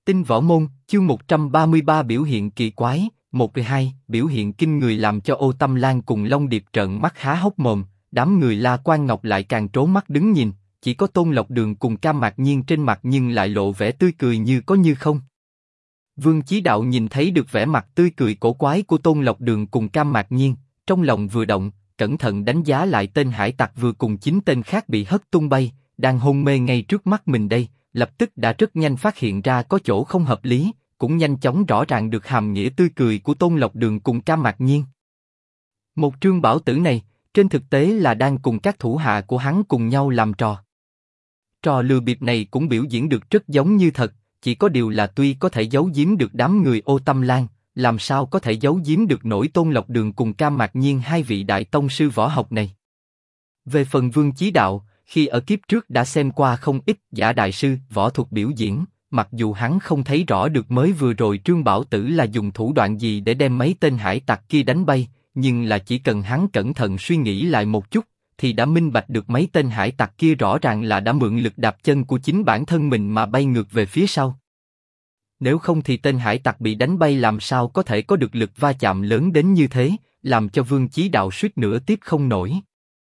Tinh Võ Môn, chương 133 biểu hiện kỳ quái, 1-2, biểu hiện kinh người làm cho Ô Tâm Lan cùng Long Điệp trợn mắt há hốc mồm, đám người La Quan Ngọc lại càng trố mắt đứng nhìn, chỉ có Tôn Lộc Đường cùng Cam Mạc Nhiên trên mặt nhưng lại lộ vẻ tươi cười như có như không. Vương Chí Đạo nhìn thấy được vẻ mặt tươi cười cổ quái của Tôn Lộc Đường cùng Cam Mạc Nhiên, trong lòng vừa động, cẩn thận đánh giá lại tên hải tặc vừa cùng 9 tên khác bị hất tung bay, đang hôn mê ngay trước mắt mình đây. Lập tức đã rất nhanh phát hiện ra có chỗ không hợp lý, cũng nhanh chóng rõ ràng được hàm nghĩa tươi cười của Tôn Lộc Đường cùng Cam Mạc Nhiên. Một Trương Bảo Tử này, trên thực tế là đang cùng các thủ hạ của hắn cùng nhau làm trò. Trò lừa bịp này cũng biểu diễn được rất giống như thật, chỉ có điều là tuy có thể giấu giếm được đám người Ô Tâm Lan, làm sao có thể giấu giếm được nổi Tôn Lộc Đường cùng Cam Mạc Nhiên hai vị đại tông sư võ học này. Về phần Vương Chí Đạo, khi ở kiếp trước đã xem qua không ít giả đại sư võ thuật biểu diễn, mặc dù hắn không thấy rõ được mới vừa rồi Trương Bảo Tử là dùng thủ đoạn gì để đem mấy tên hải tặc kia đánh bay, nhưng là chỉ cần hắn cẩn thận suy nghĩ lại một chút, thì đã minh bạch được mấy tên hải tặc kia rõ ràng là đã mượn lực đạp chân của chính bản thân mình mà bay ngược về phía sau. Nếu không thì tên hải tặc bị đánh bay làm sao có thể có được lực va chạm lớn đến như thế, làm cho Vương Chí Đạo suýt nữa tiếp không nổi.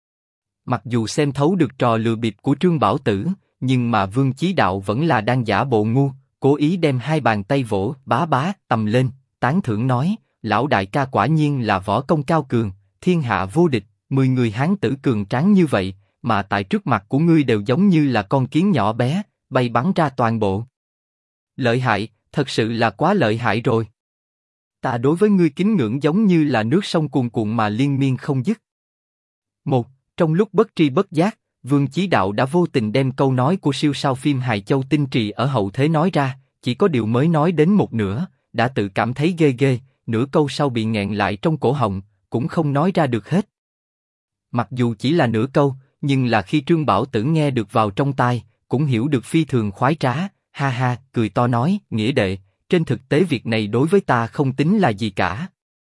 Mặc dù xem thấu được trò lừa bịp của Trương Bảo Tử, nhưng mà Vương Chí Đạo vẫn là đang giả bộ ngu, cố ý đem hai bàn tay vỗ bá bá tầm lên, tán thưởng nói: lão đại ca quả nhiên là võ công cao cường, thiên hạ vô địch, 10 người hán tử cường tráng như vậy, mà tại trước mặt của ngươi đều giống như là con kiến nhỏ bé, bay bắn ra toàn bộ. Lợi hại, thật sự là quá lợi hại rồi. Ta đối với ngươi kính ngưỡng giống như là nước sông cuồn cuộn mà liên miên không dứt. Trong lúc bất tri bất giác, Vương Chí Đạo đã vô tình đem câu nói của siêu sao phim hài Châu Tinh Trì ở hậu thế nói ra, chỉ có điều mới nói đến một nửa, đã tự cảm thấy ghê ghê, nửa câu sau bị nghẹn lại trong cổ họng, cũng không nói ra được hết. Mặc dù chỉ là nửa câu, nhưng là khi Trương Bảo Tử nghe được vào trong tai, cũng hiểu được phi thường khoái trá, ha ha, cười to nói: nghĩa đệ, trên thực tế việc này đối với ta không tính là gì cả.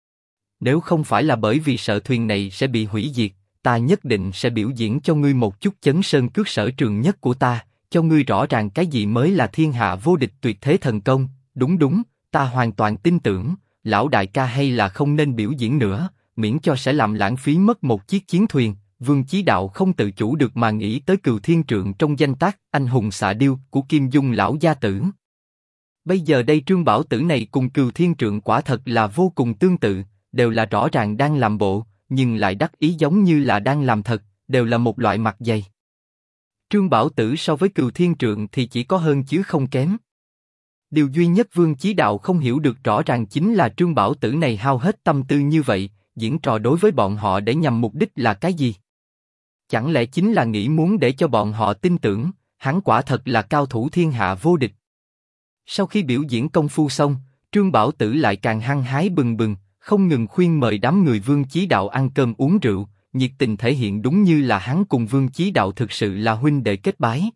Nếu không phải là bởi vì sợ thuyền này sẽ bị hủy diệt, ta nhất định sẽ biểu diễn cho ngươi một chút chấn sơn cước sở trường nhất của ta, cho ngươi rõ ràng cái gì mới là thiên hạ vô địch tuyệt thế thần công. Đúng, ta hoàn toàn tin tưởng, lão đại ca hay là không nên biểu diễn nữa, miễn cho sẽ làm lãng phí mất một chiếc chiến thuyền. Vương Chí Đạo không tự chủ được mà nghĩ tới Cừu Thiên Trượng trong danh tác anh hùng xạ điêu của Kim Dung lão gia tử. Bây giờ đây Trương Bảo Tử này cùng Cừu Thiên Trượng quả thật là vô cùng tương tự, đều là rõ ràng đang làm bộ, nhưng lại đắc ý giống như là đang làm thật, đều là một loại mặt dày. Trương Bảo Tử so với Cừu Thiên Trượng thì chỉ có hơn chứ không kém. Điều duy nhất Vương Chí Đạo không hiểu được rõ ràng chính là Trương Bảo Tử này hao hết tâm tư như vậy, diễn trò đối với bọn họ để nhằm mục đích là cái gì? Chẳng lẽ chính là nghĩ muốn để cho bọn họ tin tưởng, hắn quả thật là cao thủ thiên hạ vô địch. Sau khi biểu diễn công phu xong, Trương Bảo Tử lại càng hăng hái bừng bừng, không ngừng khuyên mời đám người Vương Chí Đạo ăn cơm uống rượu, nhiệt tình thể hiện đúng như là hắn cùng Vương Chí Đạo thực sự là huynh đệ kết bái.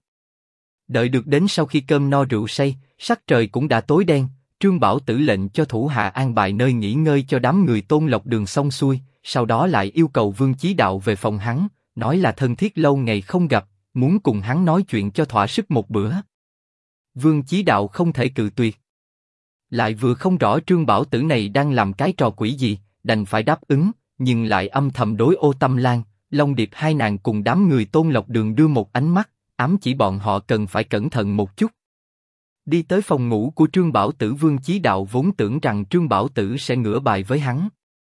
Đợi được đến sau khi cơm no rượu say, sắc trời cũng đã tối đen, Trương Bảo Tử lệnh cho thủ hạ an bài nơi nghỉ ngơi cho đám người Tôn Lộc Đường xong xuôi, sau đó lại yêu cầu Vương Chí Đạo về phòng hắn, nói là thân thiết lâu ngày không gặp, muốn cùng hắn nói chuyện cho thỏa sức một bữa. Vương Chí Đạo không thể cự tuyệt. Lại vừa không rõ Trương Bảo Tử này đang làm cái trò quỷ gì, đành phải đáp ứng, nhưng lại âm thầm đối Ô Tâm Lan, Long Điệp hai nàng cùng đám người Tôn Lộc Đường đưa một ánh mắt, ám chỉ bọn họ cần phải cẩn thận một chút. Đi tới phòng ngủ của Trương Bảo Tử, Vương Chí Đạo vốn tưởng rằng Trương Bảo Tử sẽ ngửa bài với hắn.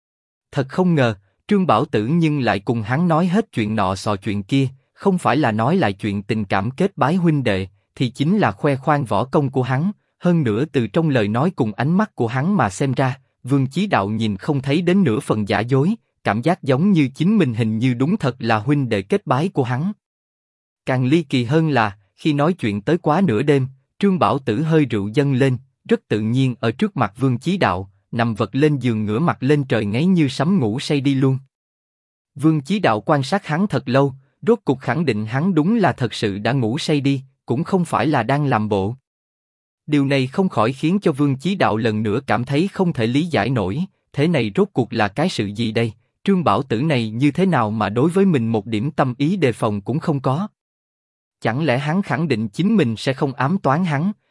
Thật không ngờ, Trương Bảo Tử nhưng lại cùng hắn nói hết chuyện nọ sọ chuyện kia, không phải là nói lại chuyện tình cảm kết bái huynh đệ, thì chính là khoe khoang võ công của hắn. Hơn nữa từ trong lời nói cùng ánh mắt của hắn mà xem ra, Vương Chí Đạo nhìn không thấy đến nửa phần giả dối, cảm giác giống như chính mình hình như đúng thật là huynh đệ kết bái của hắn. Càng ly kỳ hơn là, khi nói chuyện tới quá nửa đêm, Trương Bảo Tử hơi rượu dâng lên, rất tự nhiên ở trước mặt Vương Chí Đạo, nằm vật lên giường ngửa mặt lên trời ngáy như sấm ngủ say đi luôn. Vương Chí Đạo quan sát hắn thật lâu, rốt cục khẳng định hắn đúng là thật sự đã ngủ say đi, cũng không phải là đang làm bộ. Điều này không khỏi khiến cho Vương Chí Đạo lần nữa cảm thấy không thể lý giải nổi, thế này rốt cuộc là cái sự gì đây? Trương Bảo Tử này như thế nào mà đối với mình một điểm tâm ý đề phòng cũng không có? Chẳng lẽ hắn khẳng định chính mình sẽ không ám toán hắn,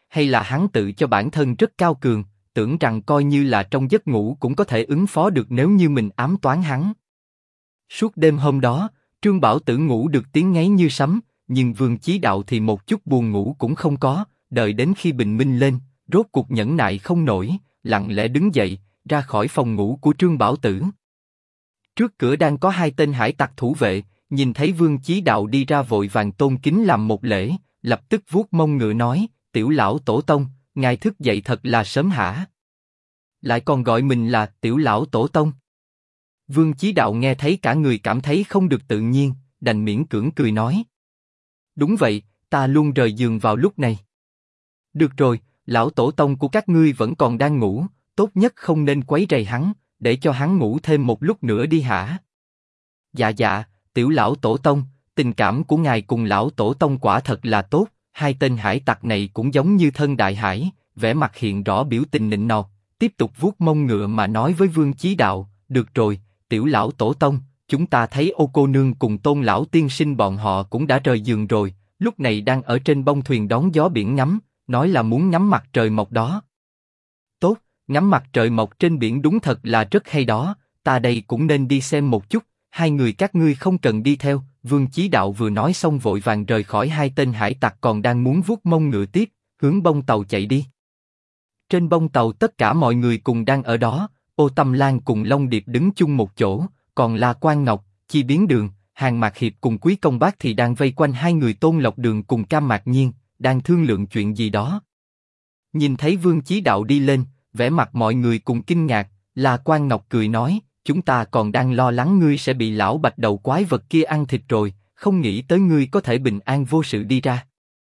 hay là hắn tự cho bản thân rất cao cường, tưởng rằng coi như là trong giấc ngủ cũng có thể ứng phó được nếu như mình ám toán hắn. Suốt đêm hôm đó, Trương Bảo Tử ngủ được tiếng ngáy như sấm, nhưng Vương Chí Đạo thì một chút buồn ngủ cũng không có, đợi đến khi bình minh lên, rốt cuộc nhẫn nại không nổi, lặng lẽ đứng dậy, ra khỏi phòng ngủ của Trương Bảo Tử. Trước cửa đang có 2 tên hải tặc thủ vệ, nhìn thấy Vương Chí Đạo đi ra vội vàng tôn kính làm một lễ, lập tức vuốt mông ngựa nói, tiểu lão tổ tông, ngài thức dậy thật là sớm hả? Lại còn gọi mình là tiểu lão tổ tông. Vương Chí Đạo nghe thấy cả người cảm thấy không được tự nhiên, đành miễn cưỡng cười nói. Đúng vậy, ta luôn rời giường vào lúc này. Được rồi, lão tổ tông của các ngươi vẫn còn đang ngủ, tốt nhất không nên quấy rầy hắn, để cho hắn ngủ thêm một lúc nữa đi hả? Dạ dạ, tiểu lão tổ tông, tình cảm của ngài cùng lão tổ tông quả thật là tốt. 2 tên hải tặc này cũng giống như thân đại hải, vẻ mặt hiện rõ biểu tình nịnh nọt, tiếp tục vuốt mông ngựa mà nói với Vương Chí Đạo, được rồi, tiểu lão tổ tông, chúng ta thấy Ô cô nương cùng Tôn lão tiên sinh bọn họ cũng đã rời giường rồi, lúc này đang ở trên bông thuyền đón gió biển ngắm, nói là muốn ngắm mặt trời mọc đó. Tốt, ngắm mặt trời mọc trên biển đúng thật là rất hay đó, ta đây cũng nên đi xem một chút, 2 người các ngươi không cần đi theo. Vương Chí Đạo vừa nói xong vội vàng rời khỏi 2 tên hải tặc còn đang muốn vuốt mông ngựa tiếp, hướng bông tàu chạy đi. Trên bông tàu tất cả mọi người cùng đang ở đó, Ô Tâm Lan cùng Long Điệp đứng chung một chỗ, còn La Quan Ngọc, Chi Biến Đường, Hàn Mạc Hiệp cùng Quý Công Bác thì đang vây quanh 2 người Tôn Lộc Đường cùng Cam Mạc Nhiên, đang thương lượng chuyện gì đó. Nhìn thấy Vương Chí Đạo đi lên, vẻ mặt mọi người cùng kinh ngạc, La Quan Ngọc cười nói, chúng ta còn đang lo lắng ngươi sẽ bị lão bạch đầu quái vật kia ăn thịt rồi, không nghĩ tới ngươi có thể bình an vô sự đi ra.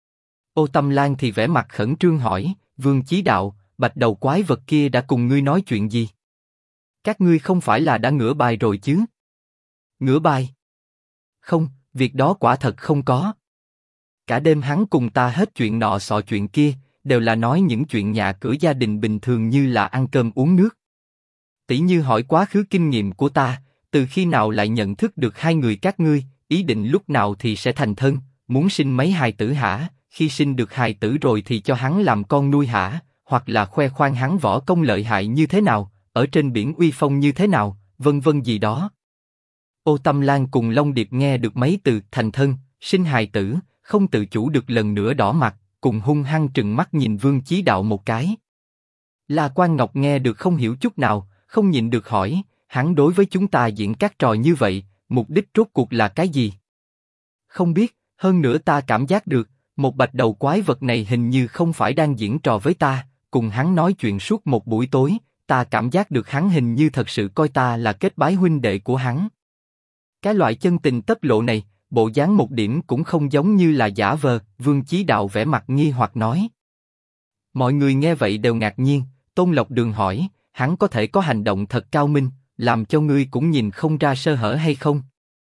Ô Tâm Lan thì vẻ mặt khẩn trương hỏi, Vương Chí Đạo, bạch đầu quái vật kia đã cùng ngươi nói chuyện gì? Các ngươi không phải là đã ngửa bài rồi chứ? Ngửa bài? Không, việc đó quả thật không có. Cả đêm hắn cùng ta hết chuyện nọ sọ chuyện kia, đều là nói những chuyện nhà cửa gia đình bình thường như là ăn cơm uống nước. Tỷ như hỏi quá khứ kinh nghiệm của ta, từ khi nào lại nhận thức được 2 người các ngươi, ý định lúc nào thì sẽ thành thân, muốn sinh mấy hài tử hả? Khi sinh được hài tử rồi thì cho hắn làm con nuôi hả? Hoặc là khoe khoang hắn võ công lợi hại như thế nào, ở trên biển uy phong như thế nào, vân vân gì đó. Ô Tâm Lan cùng Long Điệp nghe được mấy từ thành thân, sinh hài tử, không tự chủ được lần nữa đỏ mặt, cùng hung hăng trừng mắt nhìn Vương Chí Đạo một cái. La Quan Ngọc nghe được không hiểu chút nào, không nhịn được hỏi, hắn đối với chúng ta diễn các trò như vậy, mục đích rốt cuộc là cái gì? Không biết, hơn nữa ta cảm giác được, một bạch đầu quái vật này hình như không phải đang diễn trò với ta, cùng hắn nói chuyện suốt một buổi tối, ta cảm giác được hắn hình như thật sự coi ta là kết bái huynh đệ của hắn. Cái loại chân tình tất lộ này, bộ dáng một điểm cũng không giống như là giả vờ. Vương Chí Đạo vẻ mặt nghi hoặc nói. Mọi người nghe vậy đều ngạc nhiên. Tôn Lộc Đường hỏi, hắn có thể có hành động thật cao minh, làm cho ngươi cũng nhìn không ra sơ hở hay không?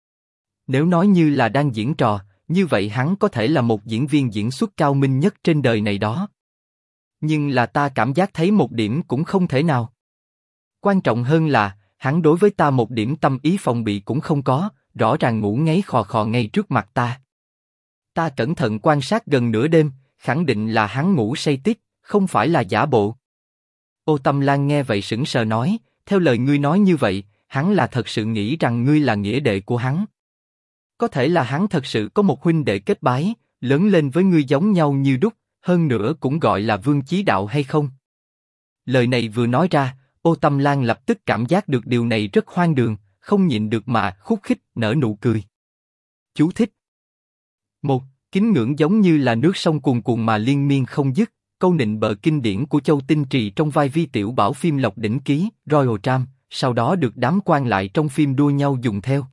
Nếu nói như là đang diễn trò, như vậy hắn có thể là một diễn viên diễn xuất cao minh nhất trên đời này đó. Nhưng là ta cảm giác thấy một điểm cũng không thể nào. Quan trọng hơn là, hắn đối với ta một điểm tâm ý phòng bị cũng không có, rõ ràng ngủ ngáy khò khò ngay trước mặt ta. Ta cẩn thận quan sát gần nửa đêm, khẳng định là hắn ngủ say tít, không phải là giả bộ. Ô Tâm Lan nghe vậy sững sờ nói, theo lời ngươi nói như vậy, hắn là thật sự nghĩ rằng ngươi là nghĩa đệ của hắn. Có thể là hắn thật sự có một huynh đệ kết bái, lớn lên với ngươi giống nhau như đúc, hơn nữa cũng gọi là Vương Chí Đạo hay không? Lời này vừa nói ra, Ô Tâm Lan lập tức cảm giác được điều này rất hoang đường, không nhịn được mà khúc khích nở nụ cười. Chú thích: 1. Kính ngưỡng giống như là nước sông cuồn cuộn mà liên miên không dứt, câu nịnh bợ kinh điển của Châu Tinh Trì trong vai Vi Tiểu Bảo phim Lộc Đỉnh Ký, Royal Tram, sau đó được đám quan lại trong phim đua nhau dùng theo.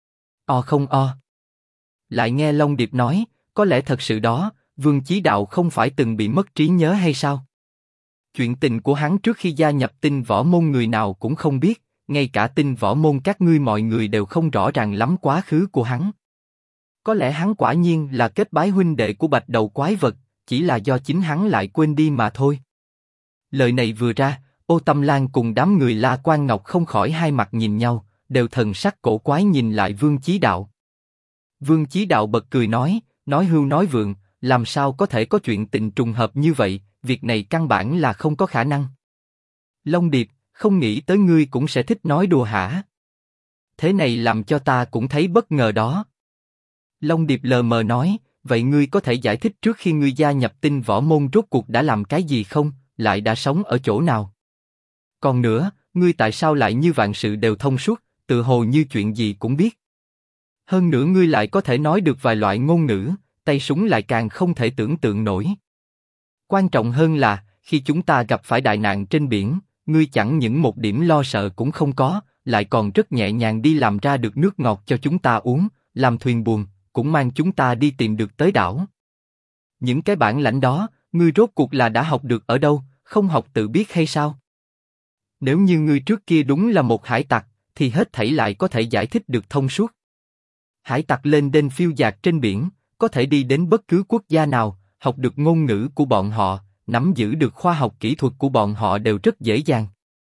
O không o. Lại nghe Long Điệp nói, có lẽ thật sự đó, Vương Chí Đạo không phải từng bị mất trí nhớ hay sao? Chuyện tình của hắn trước khi gia nhập Tinh Võ Môn người nào cũng không biết, ngay cả Tinh Võ Môn các ngươi mọi người đều không rõ ràng lắm quá khứ của hắn. Có lẽ hắn quả nhiên là kết bái huynh đệ của bạch đầu quái vật, chỉ là do chính hắn lại quên đi mà thôi. Lời này vừa ra, Ô Tâm Lan cùng đám người La Quan Ngọc không khỏi hai mặt nhìn nhau, đều thần sắc cổ quái nhìn lại Vương Chí Đạo. Vương Chí Đạo bật cười nói hưu nói vượng, làm sao có thể có chuyện tình trùng hợp như vậy, việc này căn bản là không có khả năng. Long Điệp, không nghĩ tới ngươi cũng sẽ thích nói đùa hả? Thế này làm cho ta cũng thấy bất ngờ đó. Long Điệp lờ mờ nói, vậy ngươi có thể giải thích trước khi ngươi gia nhập Tinh Võ Môn rốt cuộc đã làm cái gì không, lại đã sống ở chỗ nào? Còn nữa, ngươi tại sao lại như vạn sự đều thông suốt, tự hồ như chuyện gì cũng biết? Hơn nữa ngươi lại có thể nói được vài loại ngôn ngữ, tay súng lại càng không thể tưởng tượng nổi. Quan trọng hơn là, khi chúng ta gặp phải đại nạn trên biển, ngươi chẳng những một điểm lo sợ cũng không có, lại còn rất nhẹ nhàng đi làm ra được nước ngọt cho chúng ta uống, làm thuyền buồm, cũng mang chúng ta đi tìm được tới đảo. Những cái bản lãnh đó, ngươi rốt cuộc là đã học được ở đâu, không học tự biết hay sao? Nếu như ngươi trước kia đúng là một hải tặc, thì hết thảy lại có thể giải thích được thông suốt. Hải tặc lên đên phiêu dạt trên biển, có thể đi đến bất cứ quốc gia nào, học được ngôn ngữ của bọn họ, nắm giữ được khoa học kỹ thuật của bọn họ đều rất dễ dàng.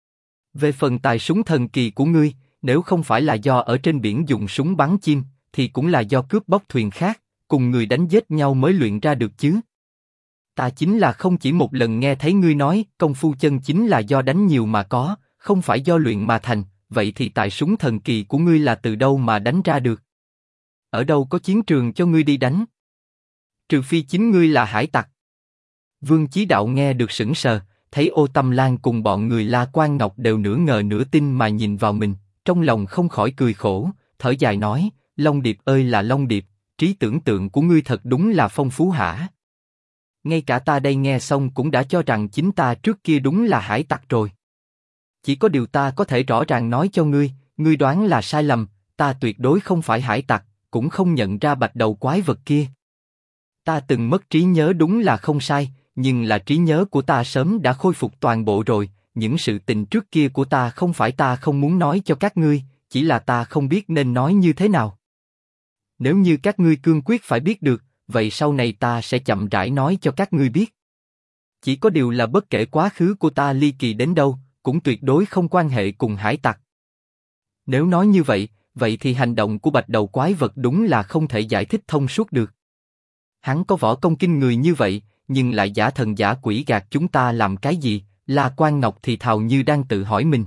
Về phần tài súng thần kỳ của ngươi, nếu không phải là do ở trên biển dùng súng bắn chim, thì cũng là do cướp bóc thuyền khác, cùng người đánh giết nhau mới luyện ra được chứ. Ta chính là không chỉ một lần nghe thấy ngươi nói, công phu chân chính là do đánh nhiều mà có, không phải do luyện mà thành, vậy thì tài súng thần kỳ của ngươi là từ đâu mà đánh ra được? Ở đâu có chiến trường cho ngươi đi đánh? Trừ phi chính ngươi là hải tặc. Vương Chí Đạo nghe được sững sờ, thấy Ô Tâm Lan cùng bọn người La Quan Ngọc đều nửa ngờ nửa tin mà nhìn vào mình, trong lòng không khỏi cười khổ, thở dài nói, Long Điệp ơi là Long Điệp, trí tưởng tượng của ngươi thật đúng là phong phú hả? Ngay cả ta đây nghe xong cũng đã cho rằng chính ta trước kia đúng là hải tặc rồi. Chỉ có điều ta có thể rõ ràng nói cho ngươi đoán là sai lầm, ta tuyệt đối không phải hải tặc, cũng không nhận ra bạch đầu quái vật kia. Ta từng mất trí nhớ đúng là không sai, nhưng là trí nhớ của ta sớm đã khôi phục toàn bộ rồi, những sự tình trước kia của ta không phải ta không muốn nói cho các ngươi, chỉ là ta không biết nên nói như thế nào. Nếu như các ngươi cương quyết phải biết được, vậy sau này ta sẽ chậm rãi nói cho các ngươi biết. Chỉ có điều là bất kể quá khứ của ta ly kỳ đến đâu, cũng tuyệt đối không quan hệ cùng hải tặc. Nếu nói như vậy, vậy thì hành động của bạch đầu quái vật đúng là không thể giải thích thông suốt được. Hắn có võ công kinh người như vậy, nhưng lại giả thần giả quỷ gạt chúng ta làm cái gì? La Quan Ngọc thì thào như đang tự hỏi mình.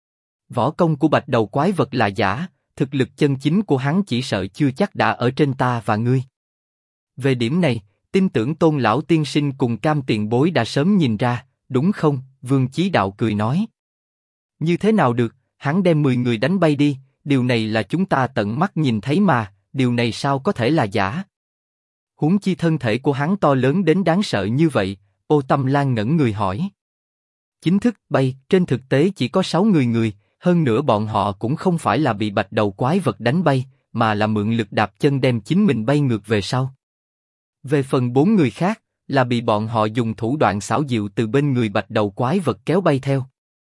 Võ công của bạch đầu quái vật là giả, thực lực chân chính của hắn chỉ sợ chưa chắc đã ở trên ta và ngươi. Về điểm này, tin tưởng Tôn lão tiên sinh cùng Cam tiền bối đã sớm nhìn ra, đúng không? Vương Chí Đạo cười nói. Như thế nào được? Hắn đem 10 người đánh bay đi, điều này là chúng ta tận mắt nhìn thấy mà, điều này sao có thể là giả? Huống chi thân thể của hắn to lớn đến đáng sợ như vậy, Ô Tâm Lan ngẩn người hỏi. Chính thức bay, trên thực tế chỉ có 6 người, hơn nữa bọn họ cũng không phải là bị bạch đầu quái vật đánh bay, mà là mượn lực đạp chân đem chính mình bay ngược về sau. Về phần 4 người khác, là bị bọn họ dùng thủ đoạn xảo diệu từ bên người bạch đầu quái vật kéo bay theo.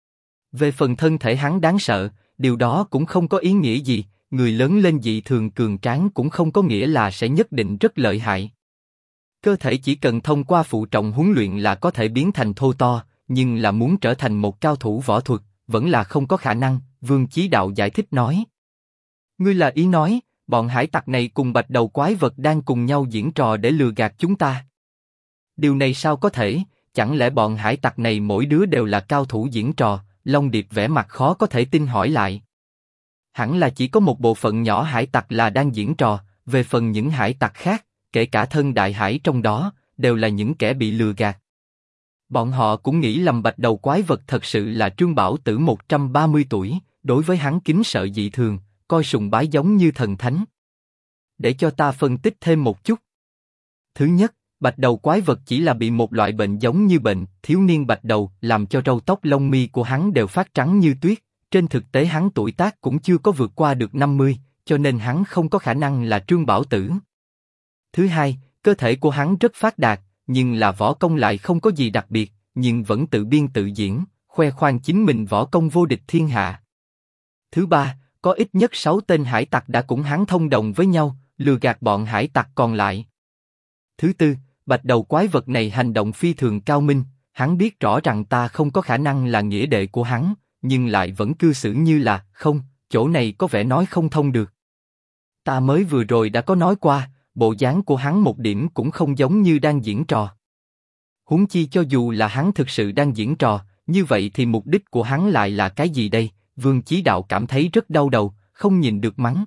Về phần thân thể hắn đáng sợ, điều đó cũng không có ý nghĩa gì, người lớn lên dị thường cường tráng cũng không có nghĩa là sẽ nhất định rất lợi hại. Cơ thể chỉ cần thông qua phụ trọng huấn luyện là có thể biến thành thô to, nhưng là muốn trở thành một cao thủ võ thuật, vẫn là không có khả năng, Vương Chí Đạo giải thích nói. Ngươi là ý nói, bọn hải tặc này cùng bạch đầu quái vật đang cùng nhau diễn trò để lừa gạt chúng ta. Điều này sao có thể, chẳng lẽ bọn hải tặc này mỗi đứa đều là cao thủ diễn trò? Long Điệp vẻ mặt khó có thể tin hỏi lại. Hẳn là chỉ có một bộ phận nhỏ hải tặc là đang diễn trò, về phần những hải tặc khác, kể cả thân đại hải trong đó, đều là những kẻ bị lừa gạt. Bọn họ cũng nghĩ lầm bạch đầu quái vật thật sự là Trương Bảo Tử 130 tuổi, đối với hắn kính sợ dị thường, coi sùng bái giống như thần thánh. Để cho ta phân tích thêm một chút. Thứ nhất, bạch đầu quái vật chỉ là bị một loại bệnh giống như bệnh thiếu niên bạch đầu, làm cho râu tóc lông mi của hắn đều phát trắng như tuyết. Trên thực tế hắn tuổi tác cũng chưa có vượt qua được 50, cho nên hắn không có khả năng là Trương Bảo Tử. Thứ hai, cơ thể của hắn rất phát đạt, nhưng là võ công lại không có gì đặc biệt, nhưng vẫn tự biên tự diễn, khoe khoang chính mình võ công vô địch thiên hạ. Thứ ba, có ít nhất 6 tên hải tặc đã cùng hắn thông đồng với nhau, lừa gạt bọn hải tặc còn lại. Thứ tư, bạch đầu quái vật này hành động phi thường cao minh, hắn biết rõ rằng ta không có khả năng là nghĩa đệ của hắn, nhưng lại vẫn cư xử như là, không, chỗ này có vẻ nói không thông được. Ta mới vừa rồi đã có nói qua, bộ dáng của hắn một điểm cũng không giống như đang diễn trò. Huống chi cho dù là hắn thực sự đang diễn trò, như vậy thì mục đích của hắn lại là cái gì đây? Vương Chí Đạo cảm thấy rất đau đầu, không nhìn được mắng.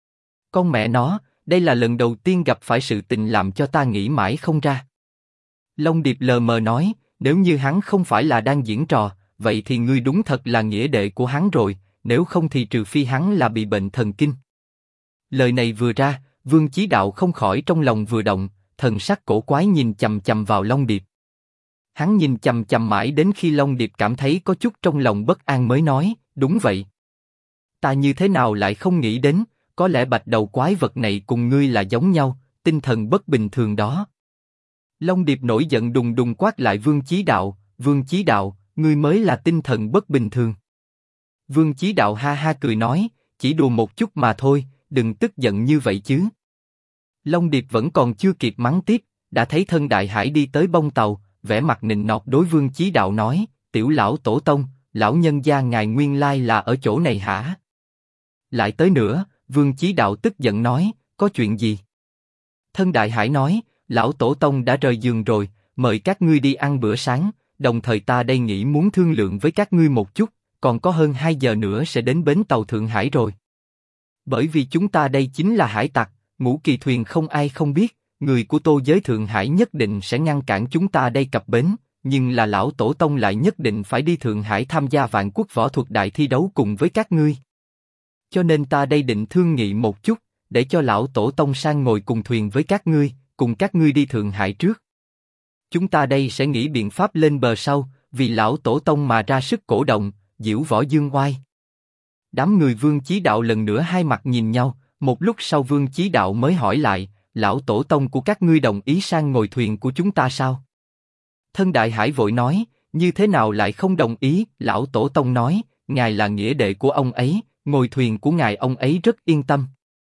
Con mẹ nó, đây là lần đầu tiên gặp phải sự tình làm cho ta nghĩ mãi không ra. Long Điệp lờ mờ nói, nếu như hắn không phải là đang diễn trò, vậy thì ngươi đúng thật là nghĩa đệ của hắn rồi, nếu không thì trừ phi hắn là bị bệnh thần kinh. Lời này vừa ra, Vương Chí Đạo không khỏi trong lòng vừa động, thần sắc cổ quái nhìn chằm chằm vào Long Điệp. Hắn nhìn chằm chằm mãi đến khi Long Điệp cảm thấy có chút trong lòng bất an mới nói, đúng vậy. Ta như thế nào lại không nghĩ đến, có lẽ bạch đầu quái vật này cùng ngươi là giống nhau, tinh thần bất bình thường đó. Long Điệp nổi giận đùng đùng quát lại Vương Chí Đạo, ngươi mới là tinh thần bất bình thường. Vương Chí Đạo ha ha cười nói, chỉ đùa một chút mà thôi, đừng tức giận như vậy chứ. Long Điệp vẫn còn chưa kịp mắng tiếp, đã thấy Thân Đại Hải đi tới bông tàu, vẻ mặt nịnh nọt đối Vương Chí Đạo nói, tiểu lão tổ tông, lão nhân gia ngài nguyên lai là ở chỗ này hả? Lại tới nữa, Vương Chí Đạo tức giận nói, có chuyện gì? Thân Đại Hải nói, lão tổ tông đã rời giường rồi, mời các ngươi đi ăn bữa sáng, đồng thời ta đây nghĩ muốn thương lượng với các ngươi một chút, còn có hơn 2 giờ nữa sẽ đến bến tàu Thượng Hải rồi. Bởi vì chúng ta đây chính là hải tặc, Ngũ Kỳ thuyền không ai không biết, người của Tô giới Thượng Hải nhất định sẽ ngăn cản chúng ta đây cập bến, nhưng là lão tổ tông lại nhất định phải đi Thượng Hải tham gia vạn quốc võ thuật đại thi đấu cùng với các ngươi. Cho nên ta đây định thương nghị một chút, để cho lão tổ tông sang ngồi cùng thuyền với các ngươi, cùng các ngươi đi Thượng Hải trước. Chúng ta đây sẽ nghĩ biện pháp lên bờ sau, vì lão tổ tông mà ra sức cổ động, diễu võ dương oai. Đám người Vương Chí Đạo lần nữa hai mặt nhìn nhau, một lúc sau Vương Chí Đạo mới hỏi lại, lão tổ tông của các ngươi đồng ý sang ngồi thuyền của chúng ta sao? Thân Đại Hải vội nói, như thế nào lại không đồng ý? Lão tổ tông nói, ngài là nghĩa đệ của ông ấy, ngồi thuyền của ngài ông ấy rất yên tâm.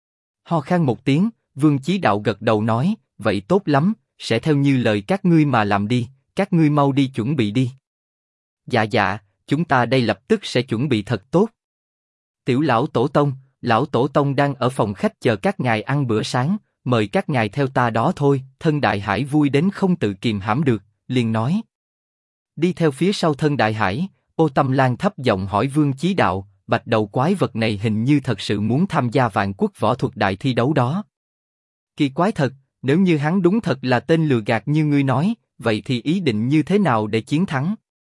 Ho khan một tiếng, Vương Chí Đạo gật đầu nói, vậy tốt lắm, sẽ theo như lời các ngươi mà làm đi, các ngươi mau đi chuẩn bị đi. Dạ dạ, chúng ta đây lập tức sẽ chuẩn bị thật tốt. Tiểu lão tổ tông đang ở phòng khách chờ các ngài ăn bữa sáng, mời các ngài theo ta đó thôi. Thân Đại Hải vui đến không tự kìm hãm được, liền nói. Đi theo phía sau Thân Đại Hải, Ô Tâm Lan thấp giọng hỏi Vương Chí Đạo, bạch đầu quái vật này hình như thật sự muốn tham gia vạn quốc võ thuật đại thi đấu đó. Kỳ quái thật, nếu như hắn đúng thật là tên lừa gạt như ngươi nói, vậy thì ý định như thế nào để chiến thắng?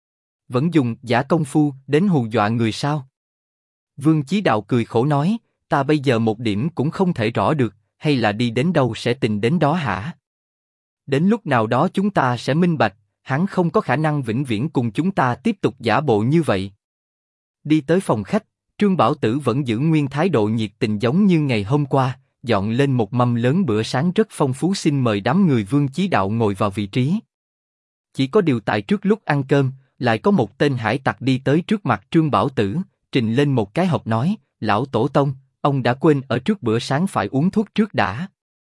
Vẫn dùng giả công phu đến hù dọa người sao? Vương Chí Đạo cười khổ nói, ta bây giờ một điểm cũng không thể rõ được, hay là đi đến đâu sẽ tình đến đó hả? Đến lúc nào đó chúng ta sẽ minh bạch, hắn không có khả năng vĩnh viễn cùng chúng ta tiếp tục giả bộ như vậy. Đi tới phòng khách, Trương Bảo Tử vẫn giữ nguyên thái độ nhiệt tình giống như ngày hôm qua, dọn lên một mâm lớn bữa sáng rất phong phú xin mời đám người Vương Chí Đạo ngồi vào vị trí. Chỉ có điều tại trước lúc ăn cơm, lại có một tên hải tặc đi tới trước mặt Trương Bảo Tử, trình lên một cái hộp nói, lão tổ tông, ông đã quên ở trước bữa sáng phải uống thuốc trước đã.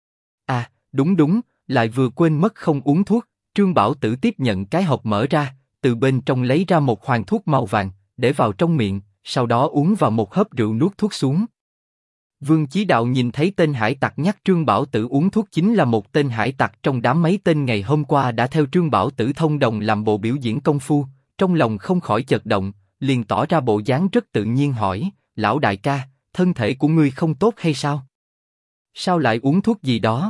À, đúng, lại vừa quên mất không uống thuốc. Trương Bảo Tử tiếp nhận cái hộp mở ra, từ bên trong lấy ra một hoàng thuốc màu vàng, để vào trong miệng, sau đó uống vào một hớp rượu nuốt thuốc xuống. Vương Chí Đạo nhìn thấy tên hải tặc nhắc Trương Bảo Tử uống thuốc chính là một tên hải tặc trong đám mấy tên ngày hôm qua đã theo Trương Bảo Tử thông đồng làm bộ biểu diễn công phu, trong lòng không khỏi chợt động, liền tỏ ra bộ dáng rất tự nhiên hỏi, lão đại ca, thân thể của ngươi không tốt hay sao? Sao lại uống thuốc gì đó?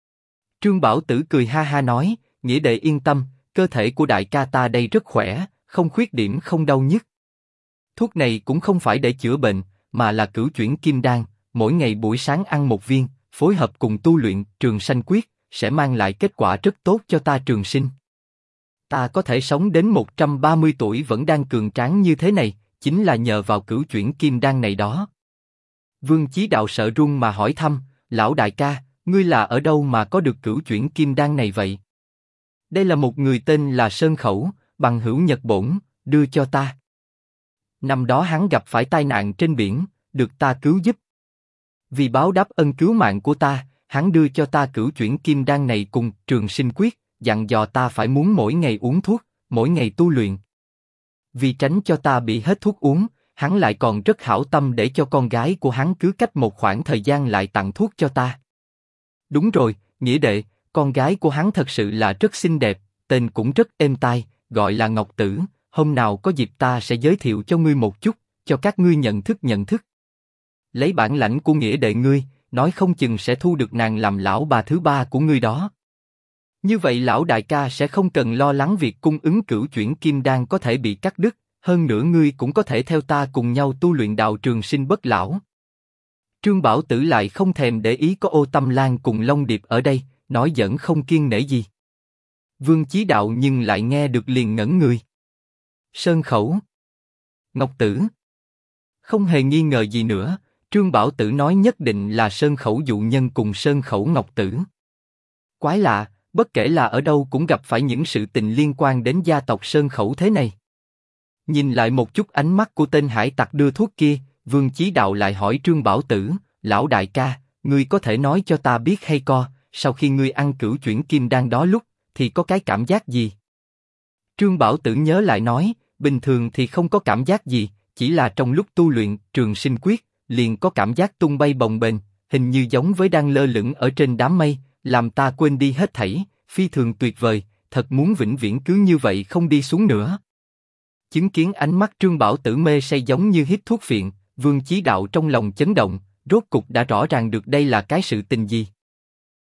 Trương Bảo Tử cười ha ha nói, nghĩa đệ yên tâm, cơ thể của đại ca ta đây rất khỏe, không khuyết điểm không đau nhức. Thuốc này cũng không phải để chữa bệnh, mà là cửu chuyển kim đan, mỗi ngày buổi sáng ăn một viên, phối hợp cùng tu luyện Trường Sanh Quyết, sẽ mang lại kết quả rất tốt cho ta trường sinh. Ta có thể sống đến 130 tuổi vẫn đang cường tráng như thế này, chính là nhờ vào cửu chuyển kim đan này đó. Vương Chí Đạo sợ run mà hỏi thăm, lão đại ca, ngươi là ở đâu mà có được cửu chuyển kim đan này vậy? Đây là một người tên là Sơn Khẩu, bằng hữu Nhật Bổn, đưa cho ta. Năm đó hắn gặp phải tai nạn trên biển, được ta cứu giúp. Vì báo đáp ân cứu mạng của ta, hắn đưa cho ta cửu chuyển kim đan này cùng Trường Sinh Quyết, dặn dò ta phải muốn mỗi ngày uống thuốc, mỗi ngày tu luyện. Vì tránh cho ta bị hết thuốc uống, hắn lại còn rất hảo tâm để cho con gái của hắn cứ cách một khoảng thời gian lại tặng thuốc cho ta. Đúng rồi, nghĩa đệ, con gái của hắn thật sự là rất xinh đẹp, tên cũng rất êm tai, gọi là Ngọc Tử, hôm nào có dịp ta sẽ giới thiệu cho ngươi một chút, cho các ngươi nhận thức. Lấy bản lãnh của nghĩa đệ ngươi, nói không chừng sẽ thu được nàng làm lão bà thứ ba của ngươi đó. Như vậy lão đại ca sẽ không cần lo lắng việc cung ứng cửu chuyển kim đan có thể bị cắt đứt, hơn nữa ngươi cũng có thể theo ta cùng nhau tu luyện đạo trường sinh bất lão. Trương Bảo Tử lại không thèm để ý có Ô Tâm Lan cùng Long Điệp ở đây, nói giỡn không kiêng nể gì. Vương Chí Đạo nhưng lại nghe được liền ngẩn người. Sơn Khẩu, Ngọc Tử. Không hề nghi ngờ gì nữa, Trương Bảo Tử nói nhất định là Sơn Khẩu dụ nhân cùng Sơn Khẩu Ngọc Tử. Quái lạ, bất kể là ở đâu cũng gặp phải những sự tình liên quan đến gia tộc Sơn Khẩu thế này. Nhìn lại một chút ánh mắt của tên hải tặc đưa thuốc kia, Vương Chí Đạo lại hỏi Trương Bảo Tử, lão đại ca, ngươi có thể nói cho ta biết hay co, sau khi ngươi ăn cửu chuyển kim đan đó lúc, thì có cái cảm giác gì? Trương Bảo Tử nhớ lại nói, bình thường thì không có cảm giác gì, chỉ là trong lúc tu luyện trường sinh quyết, liền có cảm giác tung bay bồng bềnh, hình như giống với đang lơ lửng ở trên đám mây, làm ta quên đi hết thảy, phi thường tuyệt vời, thật muốn vĩnh viễn cứ như vậy không đi xuống nữa. Chứng kiến ánh mắt Trương Bảo Tử mê say giống như hít thuốc phiện, Vương Chí Đạo trong lòng chấn động, rốt cục đã rõ ràng được đây là cái sự tình gì.